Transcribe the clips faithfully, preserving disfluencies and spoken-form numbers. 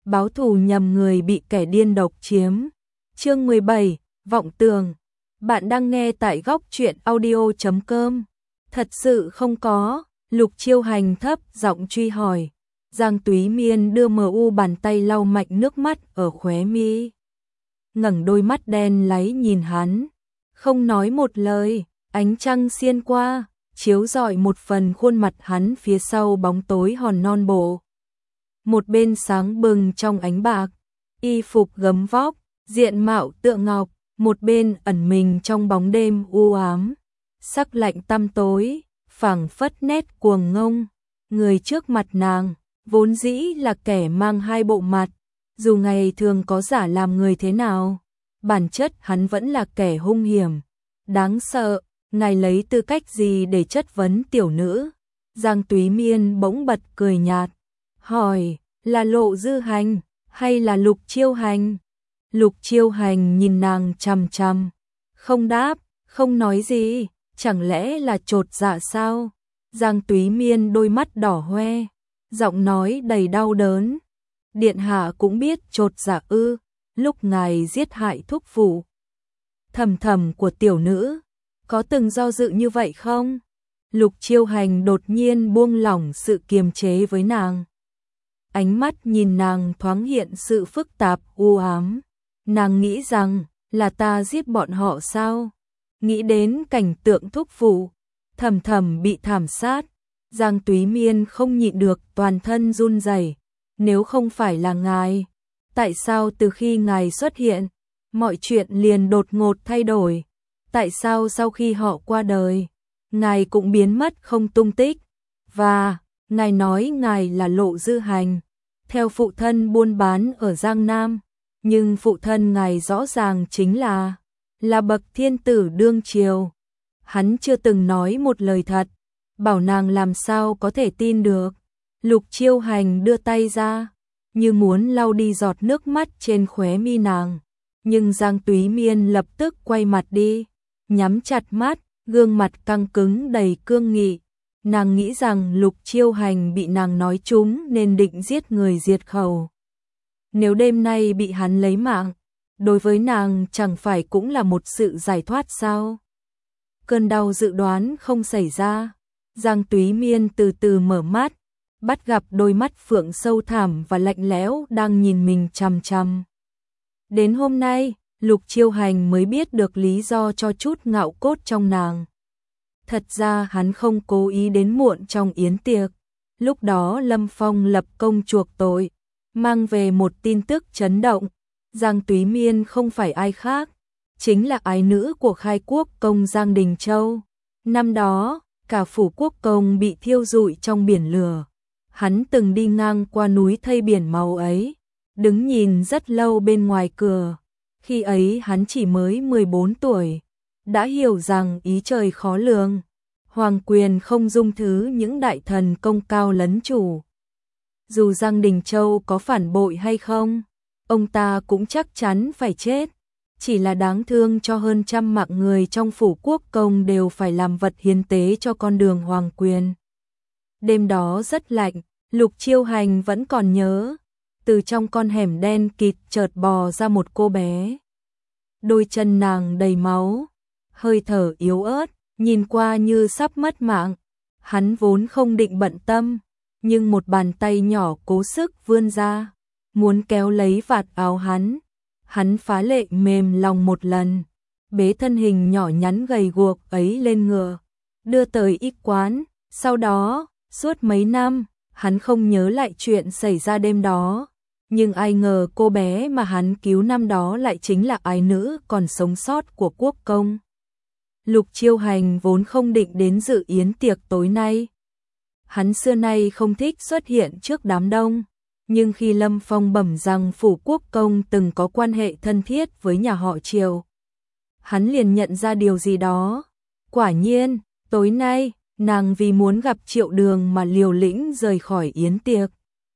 báo thù nhầm người bị kẻ điên độc chiếm. Chương mười bảy, Vọng Tường. Bạn đang nghe tại góc truyện audio chấm com. Thật sự không có, Lục Chiêu Hành thấp giọng truy hỏi. Giang Túy Miên đưa mờ u bàn tay lau mạnh nước mắt ở khóe mi. Ngẩng đôi mắt đen láy nhìn hắn, không nói một lời, ánh trăng xiên qua, chiếu rọi một phần khuôn mặt hắn phía sau bóng tối hòn non bộ. Một bên sáng bừng trong ánh bạc, y phục gấm vóc, diện mạo tựa ngọc, một bên ẩn mình trong bóng đêm u ám, sắc lạnh tăm tối, phảng phất nét cuồng ngông. Người trước mặt nàng, vốn dĩ là kẻ mang hai bộ mặt, dù ngày thường có giả làm người thế nào, bản chất hắn vẫn là kẻ hung hiểm, đáng sợ. Ngài lấy tư cách gì để chất vấn tiểu nữ? Giang Túy Miên bỗng bật cười nhạt, hỏi, là Lộ Dư Hành, hay là Lục Chiêu Hành? Lục Chiêu Hành nhìn nàng chằm chằm, không đáp, không nói gì, chẳng lẽ là chột dạ sao? Giang Túy Miên đôi mắt đỏ hoe, giọng nói đầy đau đớn. Điện hạ cũng biết chột dạ ư? Lúc ngài giết hại thúc phụ thầm thầm của tiểu nữ, có từng do dự như vậy không? Lục Chiêu Hành đột nhiên buông lỏng sự kiềm chế với nàng. Ánh mắt nhìn nàng thoáng hiện sự phức tạp u ám. Nàng nghĩ rằng, là ta giết bọn họ sao? Nghĩ đến cảnh tượng thúc phụ thầm thầm bị thảm sát, Giang Túy Miên không nhịn được toàn thân run rẩy. Nếu không phải là ngài, tại sao từ khi ngài xuất hiện, mọi chuyện liền đột ngột thay đổi? Tại sao sau khi họ qua đời, ngài cũng biến mất không tung tích? Và, ngài nói ngài là Lộ Dư Hành, theo phụ thân buôn bán ở Giang Nam, nhưng phụ thân ngài rõ ràng chính là, là bậc thiên tử đương triều. Hắn chưa từng nói một lời thật, bảo nàng làm sao có thể tin được. Lục Chiêu Hành đưa tay ra, như muốn lau đi giọt nước mắt trên khóe mi nàng, nhưng Giang Túy Miên lập tức quay mặt đi, nhắm chặt mắt, gương mặt căng cứng đầy cương nghị. Nàng nghĩ rằng Lục Chiêu Hành bị nàng nói trúng nên định giết người diệt khẩu. Nếu đêm nay bị hắn lấy mạng, đối với nàng chẳng phải cũng là một sự giải thoát sao? Cơn đau dự đoán không xảy ra, Giang Túy Miên từ từ mở mắt, bắt gặp đôi mắt phượng sâu thẳm và lạnh lẽo đang nhìn mình chằm chằm. Đến hôm nay, Lục Chiêu Hành mới biết được lý do cho chút ngạo cốt trong nàng. Thật ra hắn không cố ý đến muộn trong yến tiệc. Lúc đó Lâm Phong lập công chuộc tội, mang về một tin tức chấn động. Giang Túy Miên không phải ai khác, chính là ái nữ của khai quốc công Giang Đình Châu. Năm đó, cả phủ quốc công bị thiêu rụi trong biển lửa. Hắn từng đi ngang qua núi thây biển máu ấy, đứng nhìn rất lâu bên ngoài cửa. Khi ấy hắn chỉ mới mười bốn tuổi, đã hiểu rằng ý trời khó lường, hoàng quyền không dung thứ những đại thần công cao lấn chủ. Dù Giang Đình Châu có phản bội hay không, ông ta cũng chắc chắn phải chết. Chỉ là đáng thương cho hơn trăm mạng người trong phủ quốc công đều phải làm vật hiến tế cho con đường hoàng quyền. Đêm đó rất lạnh, Lục Chiêu Hành vẫn còn nhớ, từ trong con hẻm đen kịt chợt bò ra một cô bé. Đôi chân nàng đầy máu, hơi thở yếu ớt, nhìn qua như sắp mất mạng. Hắn vốn không định bận tâm, nhưng một bàn tay nhỏ cố sức vươn ra, muốn kéo lấy vạt áo hắn. Hắn phá lệ mềm lòng một lần, bế thân hình nhỏ nhắn gầy guộc ấy lên ngựa, đưa tới y quán. Sau đó, suốt mấy năm, hắn không nhớ lại chuyện xảy ra đêm đó. Nhưng ai ngờ cô bé mà hắn cứu năm đó lại chính là ái nữ còn sống sót của quốc công. Lục Chiêu Hành vốn không định đến dự yến tiệc tối nay. Hắn xưa nay không thích xuất hiện trước đám đông. Nhưng khi Lâm Phong bẩm rằng phủ quốc công từng có quan hệ thân thiết với nhà họ Triều, hắn liền nhận ra điều gì đó. Quả nhiên, tối nay, nàng vì muốn gặp Triệu Đường mà liều lĩnh rời khỏi yến tiệc.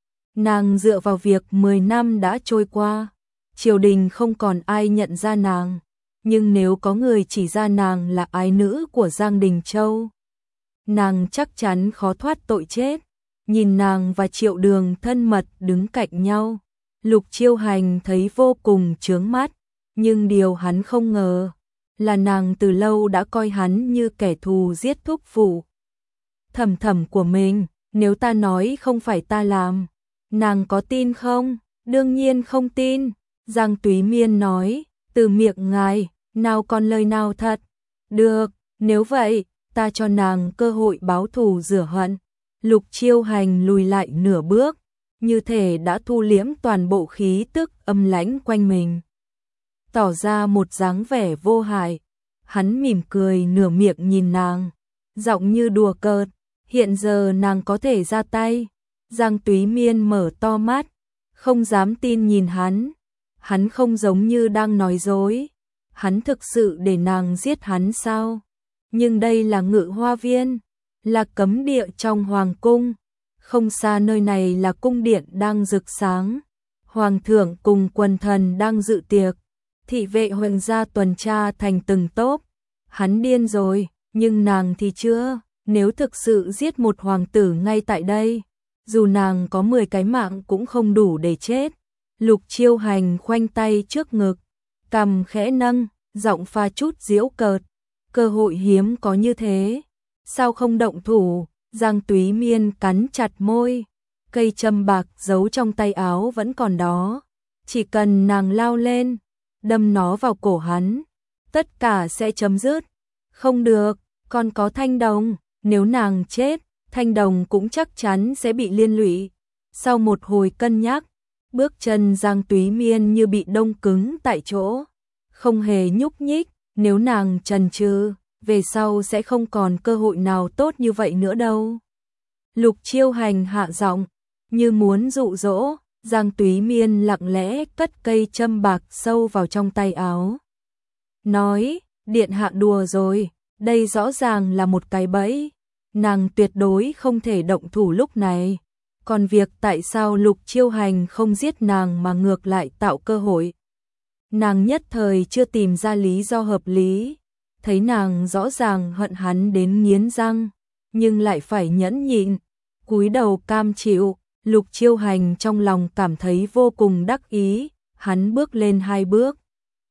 Nàng dựa vào việc mười năm đã trôi qua, triều đình không còn ai nhận ra nàng, nhưng nếu có người chỉ ra nàng là ái nữ của Giang Đình Châu, nàng chắc chắn khó thoát tội chết. Nhìn nàng và Triệu Đường thân mật đứng cạnh nhau, Lục Chiêu Hành thấy vô cùng chướng mắt, nhưng điều hắn không ngờ là nàng từ lâu đã coi hắn như kẻ thù giết thúc phụ thầm thầm của mình. Nếu ta nói không phải ta làm, nàng có tin không? Đương nhiên không tin. Giang Túy Miên nói, từ miệng ngài, nào còn lời nào thật. Được, nếu vậy, ta cho nàng cơ hội báo thù rửa hận. Lục Chiêu Hành lùi lại nửa bước, như thể đã thu liễm toàn bộ khí tức âm lãnh quanh mình, tỏ ra một dáng vẻ vô hại. Hắn mỉm cười nửa miệng nhìn nàng, giọng như đùa cợt, hiện giờ nàng có thể ra tay. Giang Túy Miên mở to mắt, không dám tin nhìn hắn. Hắn không giống như đang nói dối. Hắn thực sự để nàng giết hắn sao? Nhưng đây là Ngự Hoa Viên, là cấm địa trong hoàng cung. Không xa nơi này là cung điện đang rực sáng. Hoàng thượng cùng quần thần đang dự tiệc. Thị vệ hoàng gia tuần tra thành từng tốp. Hắn điên rồi, nhưng nàng thì chưa. Nếu thực sự giết một hoàng tử ngay tại đây, dù nàng có mười cái mạng cũng không đủ để chết. Lục Chiêu Hành khoanh tay trước ngực, cằm khẽ nâng, giọng pha chút giễu cợt. Cơ hội hiếm có như thế, sao không động thủ? Giang Túy Miên cắn chặt môi, cây châm bạc giấu trong tay áo vẫn còn đó. Chỉ cần nàng lao lên, đâm nó vào cổ hắn, tất cả sẽ chấm dứt. Không được, còn có Thanh Đồng, nếu nàng chết, Thanh Đồng cũng chắc chắn sẽ bị liên lụy. Sau một hồi cân nhắc, bước chân Giang Túy Miên như bị đông cứng tại chỗ, không hề nhúc nhích. Nếu nàng chần chừ, về sau sẽ không còn cơ hội nào tốt như vậy nữa đâu. Lục Chiêu Hành hạ giọng, như muốn dụ dỗ. Giang Túy Miên lặng lẽ cất cây châm bạc sâu vào trong tay áo, nói, điện hạ đùa rồi, đây rõ ràng là một cái bẫy. Nàng tuyệt đối không thể động thủ lúc này. Còn việc tại sao Lục Chiêu Hành không giết nàng mà ngược lại tạo cơ hội, nàng nhất thời chưa tìm ra lý do hợp lý. Thấy nàng rõ ràng hận hắn đến nghiến răng, nhưng lại phải nhẫn nhịn, cúi đầu cam chịu. Lục Chiêu Hành trong lòng cảm thấy vô cùng đắc ý. Hắn bước lên hai bước,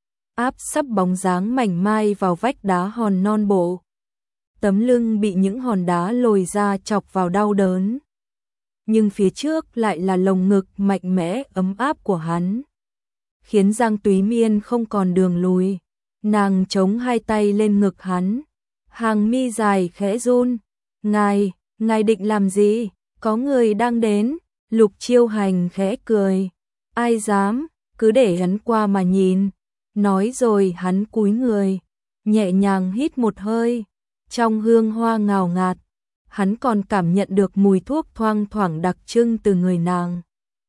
áp sấp bóng dáng mảnh mai vào vách đá hòn non bộ. Tấm lưng bị những hòn đá lồi ra chọc vào đau đớn, nhưng phía trước lại là lồng ngực mạnh mẽ ấm áp của hắn, khiến Giang Túy Miên không còn đường lùi. Nàng chống hai tay lên ngực hắn, hàng mi dài khẽ run. Ngài, ngài định làm gì? Có người đang đến. Lục Chiêu Hành khẽ cười, ai dám, cứ để hắn qua mà nhìn. Nói rồi hắn cúi người, nhẹ nhàng hít một hơi. Trong hương hoa ngào ngạt, hắn còn cảm nhận được mùi thuốc thoang thoảng đặc trưng từ người nàng.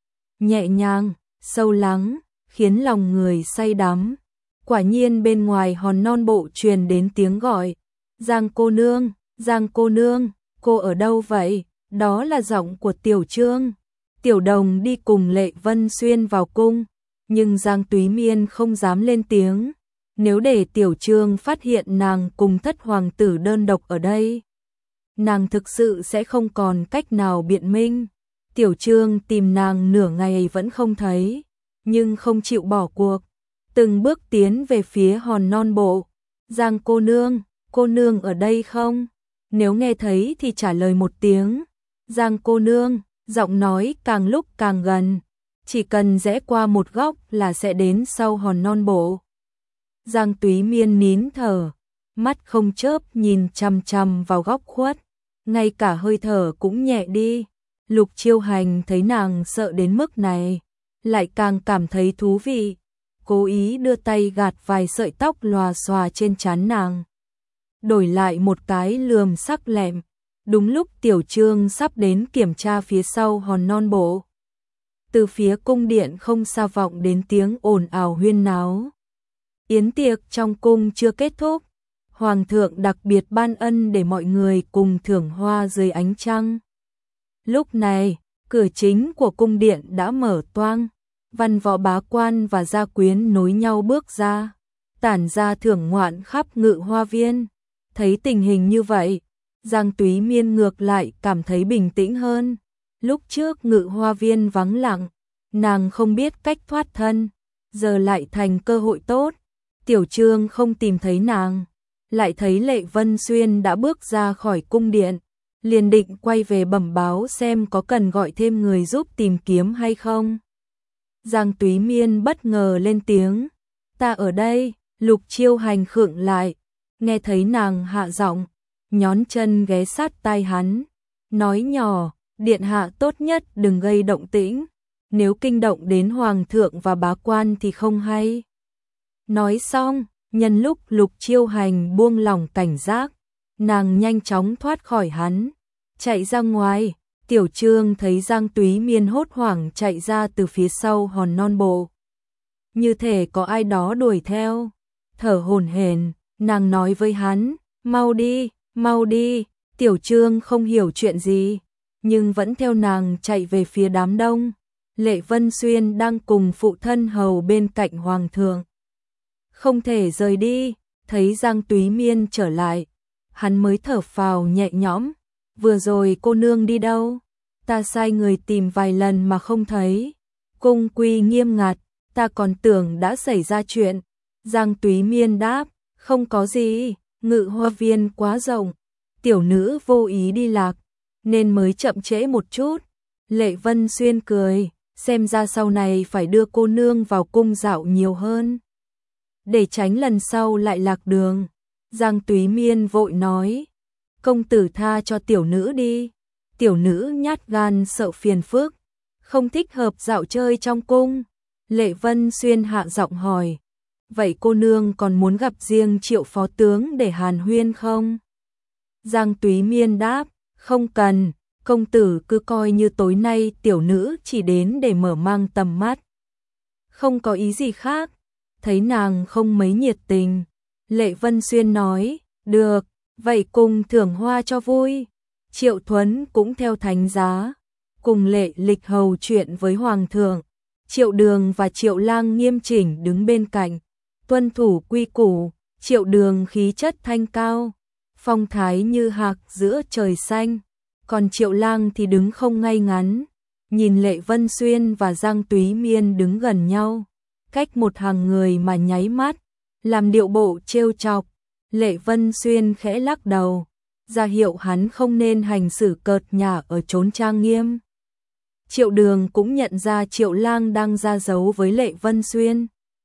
Nhẹ nhàng, sâu lắng, khiến lòng người say đắm. Quả nhiên bên ngoài hòn non bộ truyền đến tiếng gọi. Giang cô nương, Giang cô nương, cô ở đâu vậy? Đó là giọng của Tiểu Trương. Tiểu Đồng đi cùng Lệ Vân Xuyên vào cung, nhưng Giang Túy Miên không dám lên tiếng. Nếu để Tiểu Trương phát hiện nàng cùng thất hoàng tử đơn độc ở đây, nàng thực sự sẽ không còn cách nào biện minh. Tiểu Trương tìm nàng nửa ngày vẫn không thấy, nhưng không chịu bỏ cuộc, từng bước tiến về phía hòn non bộ. Giang cô nương, cô nương ở đây không? Nếu nghe thấy thì trả lời một tiếng. Giang cô nương, giọng nói càng lúc càng gần, chỉ cần rẽ qua một góc là sẽ đến sau hòn non bộ. Giang Túy Miên nín thở, mắt không chớp nhìn chằm chằm vào góc khuất, ngay cả hơi thở cũng nhẹ đi. Lục Chiêu Hành thấy nàng sợ đến mức này, lại càng cảm thấy thú vị, cố ý đưa tay gạt vài sợi tóc lòa xòa trên trán nàng, đổi lại một cái lườm sắc lẹm. Đúng lúc Tiểu Trương sắp đến kiểm tra phía sau hòn non bộ, từ phía cung điện không xa vọng đến tiếng ồn ào huyên náo. Yến tiệc trong cung chưa kết thúc, Hoàng thượng đặc biệt ban ân để mọi người cùng thưởng hoa dưới ánh trăng. Lúc này, cửa chính của cung điện đã mở toang, văn võ bá quan và gia quyến nối nhau bước ra, tản ra thưởng ngoạn khắp Ngự Hoa Viên. Thấy tình hình như vậy, Giang Túy Miên ngược lại cảm thấy bình tĩnh hơn. Lúc trước Ngự Hoa Viên vắng lặng, nàng không biết cách thoát thân, giờ lại thành cơ hội tốt. Tiểu Trương không tìm thấy nàng, lại thấy Lệ Vân Xuyên đã bước ra khỏi cung điện, liền định quay về bẩm báo xem có cần gọi thêm người giúp tìm kiếm hay không. Giang Túy Miên bất ngờ lên tiếng, ta ở đây. Lục Chiêu Hành khựng lại, nghe thấy nàng hạ giọng, nhón chân ghé sát tai hắn, nói nhỏ, điện hạ tốt nhất đừng gây động tĩnh, nếu kinh động đến hoàng thượng và bá quan thì không hay. Nói xong, nhân lúc Lục Chiêu Hành buông lỏng cảnh giác, nàng nhanh chóng thoát khỏi hắn, chạy ra ngoài. Tiểu Trương thấy Giang Túy Miên hốt hoảng chạy ra từ phía sau hòn non bộ, như thể có ai đó đuổi theo. Thở hổn hển, nàng nói với hắn, mau đi, mau đi. Tiểu Trương không hiểu chuyện gì, nhưng vẫn theo nàng chạy về phía đám đông. Lệ Vân Xuyên đang cùng phụ thân hầu bên cạnh hoàng thượng, không thể rời đi. Thấy Giang Túy Miên trở lại, hắn mới thở phào nhẹ nhõm. Vừa rồi cô nương đi đâu? Ta sai người tìm vài lần mà không thấy. Cung quy nghiêm ngặt, ta còn tưởng đã xảy ra chuyện. Giang Túy Miên đáp, không có gì, Ngự Hoa Viên quá rộng, tiểu nữ vô ý đi lạc, nên mới chậm trễ một chút. Lệ Vân Xuyên cười, xem ra sau này phải đưa cô nương vào cung dạo nhiều hơn, để tránh lần sau lại lạc đường. Giang Túy Miên vội nói, công tử tha cho tiểu nữ đi, tiểu nữ nhát gan sợ phiền phức, không thích hợp dạo chơi trong cung. Lệ Vân Xuyên hạ giọng hỏi, vậy cô nương còn muốn gặp riêng Triệu phó tướng để hàn huyên không? Giang Túy Miên đáp, không cần, công tử cứ coi như tối nay tiểu nữ chỉ đến để mở mang tầm mắt, không có ý gì khác. Thấy nàng không mấy nhiệt tình, Lệ Vân Xuyên nói, được, vậy cùng thưởng hoa cho vui. Triệu Thuấn cũng theo thánh giá, cùng Lệ Lịch hầu chuyện với hoàng thượng. Triệu Đường và Triệu Lang nghiêm chỉnh đứng bên cạnh, tuân thủ quy củ. Triệu Đường khí chất thanh cao, phong thái như hạc giữa trời xanh, còn Triệu Lang thì đứng không ngay ngắn, nhìn Lệ Vân Xuyên và Giang Túy Miên đứng gần nhau, cách một hàng người mà nháy mắt, làm điệu bộ trêu chọc. Lệ Vân Xuyên khẽ lắc đầu, ra hiệu hắn không nên hành xử cợt nhả ở chốn trang nghiêm. Triệu Đường cũng nhận ra Triệu Lang đang ra dấu với Lệ Vân Xuyên,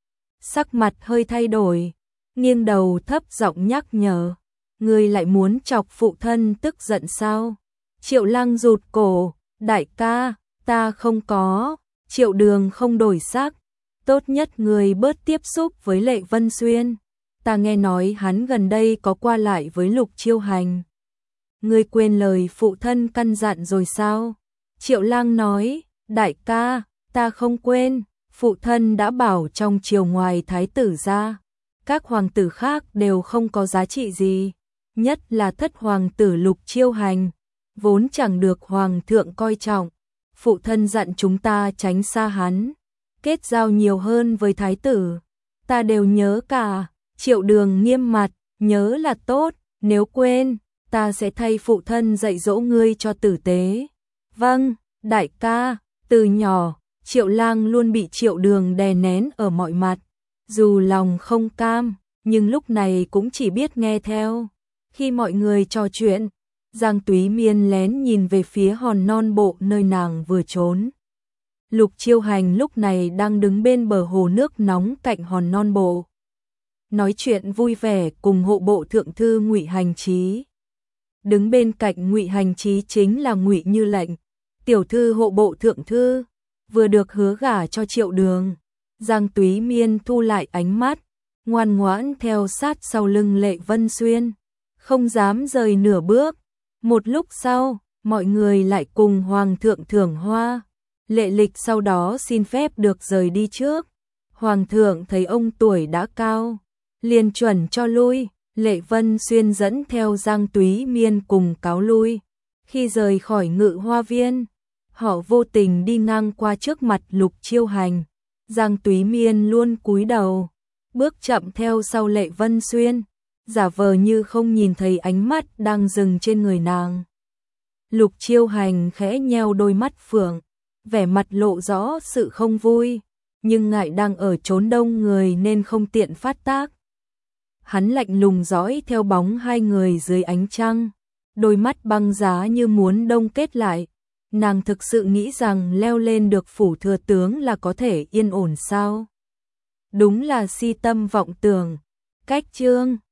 sắc mặt hơi thay đổi, nghiêng đầu thấp giọng nhắc nhở, ngươi lại muốn chọc phụ thân tức giận sao? Triệu Lang rụt cổ, đại ca, ta không có. Triệu Đường không đổi sắc, tốt nhất ngươi bớt tiếp xúc với Lệ Vân Xuyên, ta nghe nói hắn gần đây có qua lại với Lục Chiêu Hành. Ngươi quên lời phụ thân căn dặn rồi sao? Triệu Lang nói, đại ca, ta không quên, phụ thân đã bảo trong triều ngoài thái tử ra, các hoàng tử khác đều không có giá trị gì, nhất là thất hoàng tử Lục Chiêu Hành, vốn chẳng được hoàng thượng coi trọng. Phụ thân dặn chúng ta tránh xa hắn, kết giao nhiều hơn với thái tử, ta đều nhớ cả. Triệu Đường nghiêm mặt, nhớ là tốt, nếu quên, ta sẽ thay phụ thân dạy dỗ ngươi cho tử tế. Vâng, đại ca. Từ nhỏ, Triệu Lang luôn bị Triệu Đường đè nén ở mọi mặt, dù lòng không cam, nhưng lúc này cũng chỉ biết nghe theo. Khi mọi người trò chuyện, Giang Túy Miên lén nhìn về phía hòn non bộ nơi nàng vừa trốn. Lục Chiêu Hành lúc này đang đứng bên bờ hồ nước nóng cạnh hòn non bộ, nói chuyện vui vẻ cùng hộ bộ thượng thư Ngụy Hành Chí. Đứng bên cạnh Ngụy Hành Chí chính là Ngụy Như Lệnh, tiểu thư hộ bộ thượng thư, vừa được hứa gả cho Triệu Đường. Giang Túy Miên thu lại ánh mắt, ngoan ngoãn theo sát sau lưng Lệ Vân Xuyên, không dám rời nửa bước. Một lúc sau, mọi người lại cùng hoàng thượng thưởng hoa. Lệ Lịch sau đó xin phép được rời đi trước. Hoàng thượng thấy ông tuổi đã cao, liền chuẩn cho lui. Lệ Vân Xuyên dẫn theo Giang Túy Miên cùng cáo lui. Khi rời khỏi Ngự Hoa Viên, họ vô tình đi ngang qua trước mặt Lục Chiêu Hành. Giang Túy Miên luôn cúi đầu, bước chậm theo sau Lệ Vân Xuyên, giả vờ như không nhìn thấy ánh mắt đang dừng trên người nàng. Lục Chiêu Hành khẽ nheo đôi mắt phượng, vẻ mặt lộ rõ sự không vui, nhưng ngại đang ở chốn đông người nên không tiện phát tác. Hắn lạnh lùng dõi theo bóng hai người dưới ánh trăng, đôi mắt băng giá như muốn đông kết lại. Nàng thực sự nghĩ rằng leo lên được phủ thừa tướng là có thể yên ổn sao? Đúng là si tâm vọng tưởng. Cách chương